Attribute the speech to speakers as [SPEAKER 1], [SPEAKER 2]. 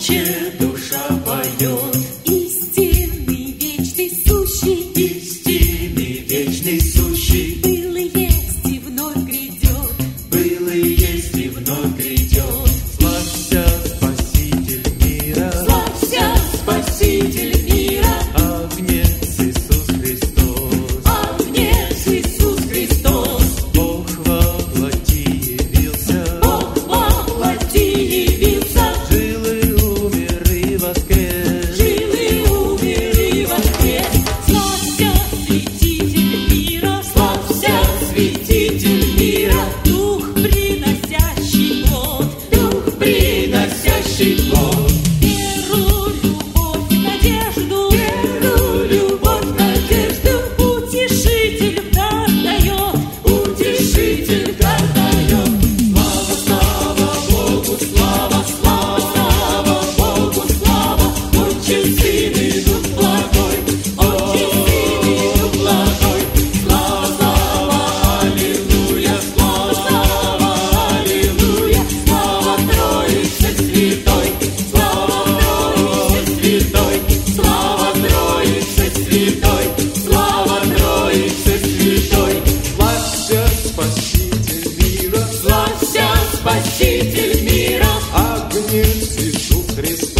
[SPEAKER 1] плачет, душа поет.
[SPEAKER 2] Истинный, вечный, сущий,
[SPEAKER 1] Истинный, вечный, сущий,
[SPEAKER 2] был и есть и вновь грядет.
[SPEAKER 1] был и есть и вновь грядет.
[SPEAKER 3] Славься, Спаситель мира,
[SPEAKER 2] Славься, Спаситель мира,
[SPEAKER 3] Агнец Иисус Христос.
[SPEAKER 2] Агнец Иисус Христос.
[SPEAKER 3] Бог во плоти явился,
[SPEAKER 2] Бог во плоти явился,
[SPEAKER 3] жил и умер и воскрес.
[SPEAKER 2] жил и умер и воскрес. Славься, Святитель мира, славься, Святитель мира, Дух, приносящий плод, Дух,
[SPEAKER 1] Приносящий плод,
[SPEAKER 2] веру, любовь, надежду, веру, любовь, надежду, утешитель в дар дает,
[SPEAKER 1] утешитель дар дает. Слава, слава Богу, слава, слава, слава Богу, слава. Отче, Сын и Дух благой, Отче, Сын и Дух благой. Слава, слава, аллилуйя, слава, слава, аллилуйя. Слава Троице Святой, слава Троице Святой, слава Троице Святой, слава Троице Святой.
[SPEAKER 3] Славься, Спаситель мира,
[SPEAKER 1] Славься, Спаситель мира,
[SPEAKER 3] Агнец Иисус Христос.